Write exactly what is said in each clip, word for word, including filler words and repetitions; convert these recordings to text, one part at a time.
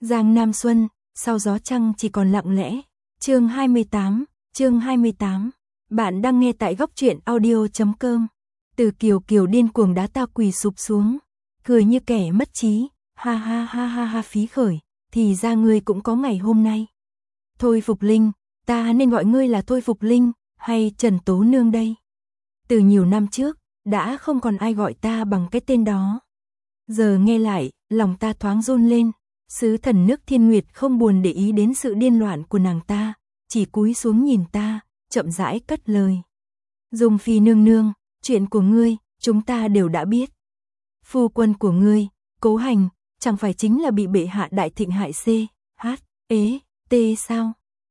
Giang Nam Xuân, sau gió trăng chỉ còn lặng lẽ. Chương hai mươi tám, chương hai mươi tám. Bạn đang nghe tại góc truyện audio chấm com. Từ Kiều Kiều điên cuồng đá ta quỳ sụp xuống, cười như kẻ mất trí, ha ha ha ha ha phí khởi, thì ra ngươi cũng có ngày hôm nay. Thôi Phục Linh, ta nên gọi ngươi là Thôi Phục Linh, hay Trần Tố Nương đây? Từ nhiều năm trước, đã không còn ai gọi ta bằng cái tên đó. Giờ nghe lại, lòng ta thoáng run lên. Sứ thần nước Thiên Nguyệt không buồn để ý đến sự điên loạn của nàng ta, chỉ cúi xuống nhìn ta, chậm rãi cất lời. Dung Phi nương nương, chuyện của ngươi, chúng ta đều đã biết. Phu quân của ngươi, Cố Hành, chẳng phải chính là bị bệ hạ đại thịnh hại c, h, ế, t sao?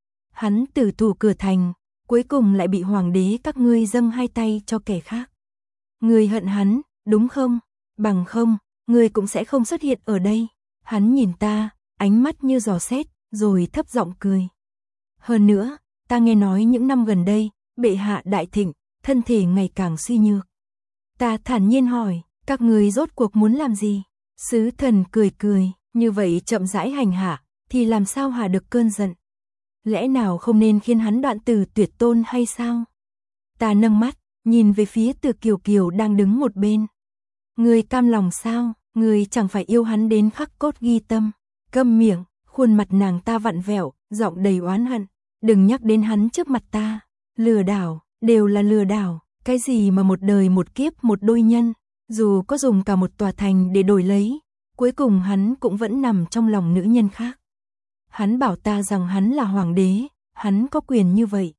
Hắn tử thủ cửa thành, cuối cùng lại bị hoàng đế các ngươi dâng hai tay cho kẻ khác. Ngươi hận hắn, đúng không? Bằng không, ngươi cũng sẽ không xuất hiện ở đây. Hắn nhìn ta, ánh mắt như giò xét, rồi thấp giọng cười. Hơn nữa, ta nghe nói những năm gần đây, bệ hạ đại thịnh, thân thể ngày càng suy nhược. Ta thản nhiên hỏi, các ngươi rốt cuộc muốn làm gì? Sứ thần cười cười, như vậy chậm rãi hành hạ, thì làm sao hạ được cơn giận? Lẽ nào không nên khiến hắn đoạn từ tuyệt tôn hay sao? Ta nâng mắt, nhìn về phía Từ Kiều Kiều đang đứng một bên. Ngươi cam lòng sao? Ngươi chẳng phải yêu hắn đến khắc cốt ghi tâm. Câm miệng, khuôn mặt nàng ta vặn vẹo, giọng đầy oán hận. Đừng nhắc đến hắn trước mặt ta. Lừa đảo, đều là lừa đảo. Cái gì mà một đời một kiếp một đôi nhân, dù có dùng cả một tòa thành để đổi lấy, cuối cùng hắn cũng vẫn nằm trong lòng nữ nhân khác. Hắn bảo ta rằng hắn là hoàng đế, hắn có quyền như vậy.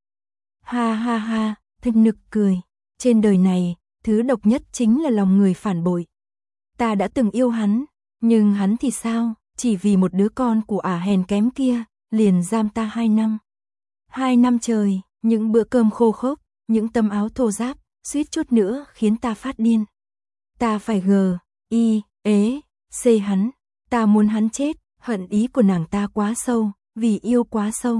Ha ha ha, thật nực cười. Trên đời này, thứ độc nhất chính là lòng người phản bội. Ta đã từng yêu hắn, nhưng hắn thì sao, chỉ vì một đứa con của ả hèn kém kia, liền giam ta hai năm. Hai năm trời, những bữa cơm khô khốc, những tấm áo thô ráp, suýt chút nữa khiến ta phát điên. Ta phải gờ, y, ế, xê hắn, ta muốn hắn chết, hận ý của nàng ta quá sâu, vì yêu quá sâu.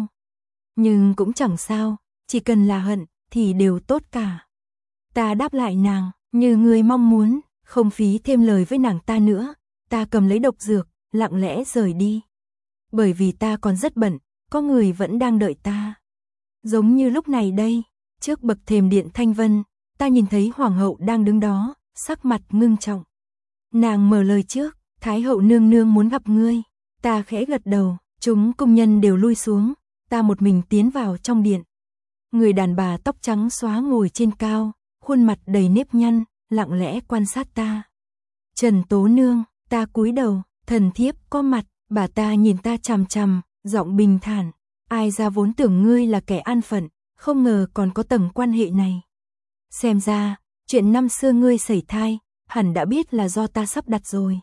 Nhưng cũng chẳng sao, chỉ cần là hận, thì đều tốt cả. Ta đáp lại nàng, như người mong muốn. Không phí thêm lời với nàng ta nữa, ta cầm lấy độc dược, lặng lẽ rời đi. Bởi vì ta còn rất bận, có người vẫn đang đợi ta. Giống như lúc này đây, trước bậc thềm điện Thanh Vân, ta nhìn thấy hoàng hậu đang đứng đó, sắc mặt ngưng trọng. Nàng mở lời trước, Thái hậu nương nương muốn gặp ngươi. Ta khẽ gật đầu, chúng cung nhân đều lui xuống, ta một mình tiến vào trong điện. Người đàn bà tóc trắng xóa ngồi trên cao, khuôn mặt đầy nếp nhăn, lặng lẽ quan sát ta. Trần Tố Nương, ta cúi đầu, thần thiếp có mặt, bà ta nhìn ta chằm chằm, giọng bình thản. Ai ra vốn tưởng ngươi là kẻ an phận, không ngờ còn có tầng quan hệ này. Xem ra, chuyện năm xưa ngươi sẩy thai, hẳn đã biết là do ta sắp đặt rồi.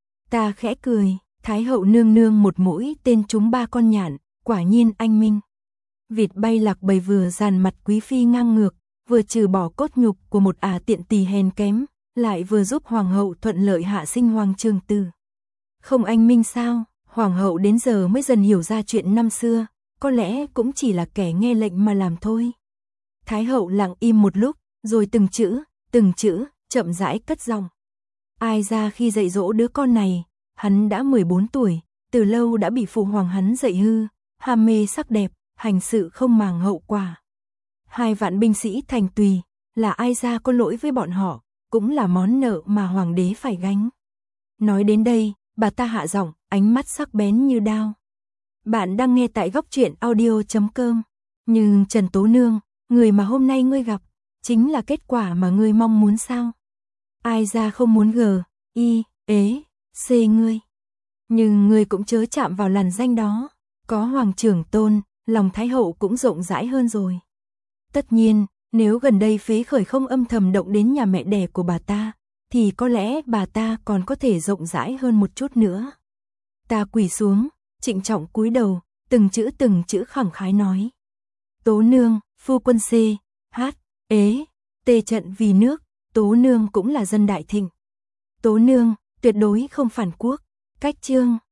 Ta khẽ cười, Thái hậu nương nương một mũi tên trúng ba con nhạn, quả nhiên anh minh. Vịt bay lạc bầy vừa dàn mặt quý phi ngang ngược, vừa trừ bỏ cốt nhục của một ả tiện tỳ hèn kém, lại vừa giúp hoàng hậu thuận lợi hạ sinh Hoàng Trường Tử. Không anh minh sao? Hoàng hậu đến giờ mới dần hiểu ra chuyện năm xưa, có lẽ cũng chỉ là kẻ nghe lệnh mà làm thôi. Thái hậu lặng im một lúc, rồi từng chữ, từng chữ, chậm rãi cất giọng. Ai ra khi dạy dỗ đứa con này, hắn đã mười bốn tuổi, từ lâu đã bị phụ hoàng hắn dạy hư, ham mê sắc đẹp, hành sự không màng hậu quả. Hai vạn binh sĩ thành tùy, là ai ra có lỗi với bọn họ, cũng là món nợ mà hoàng đế phải gánh. Nói đến đây, bà ta hạ giọng, ánh mắt sắc bén như đao. Bạn đang nghe tại góc truyện audio chấm com. Nhưng Trần Tố Nương, người mà hôm nay ngươi gặp, chính là kết quả mà ngươi mong muốn sao? Ai ra không muốn gờ, y, ế, xê ngươi. Nhưng ngươi cũng chớ chạm vào làn danh đó. Có hoàng trưởng tôn, lòng thái hậu cũng rộng rãi hơn rồi. Tất nhiên, nếu gần đây Phế Khởi không âm thầm động đến nhà mẹ đẻ của bà ta, thì có lẽ bà ta còn có thể rộng rãi hơn một chút nữa. Ta quỳ xuống, trịnh trọng cúi đầu, từng chữ từng chữ khẳng khái nói. Tố Nương, phu quân c, h, ế, tê trận vì nước, Tố Nương cũng là dân đại thịnh. Tố Nương, tuyệt đối không phản quốc, cách chương.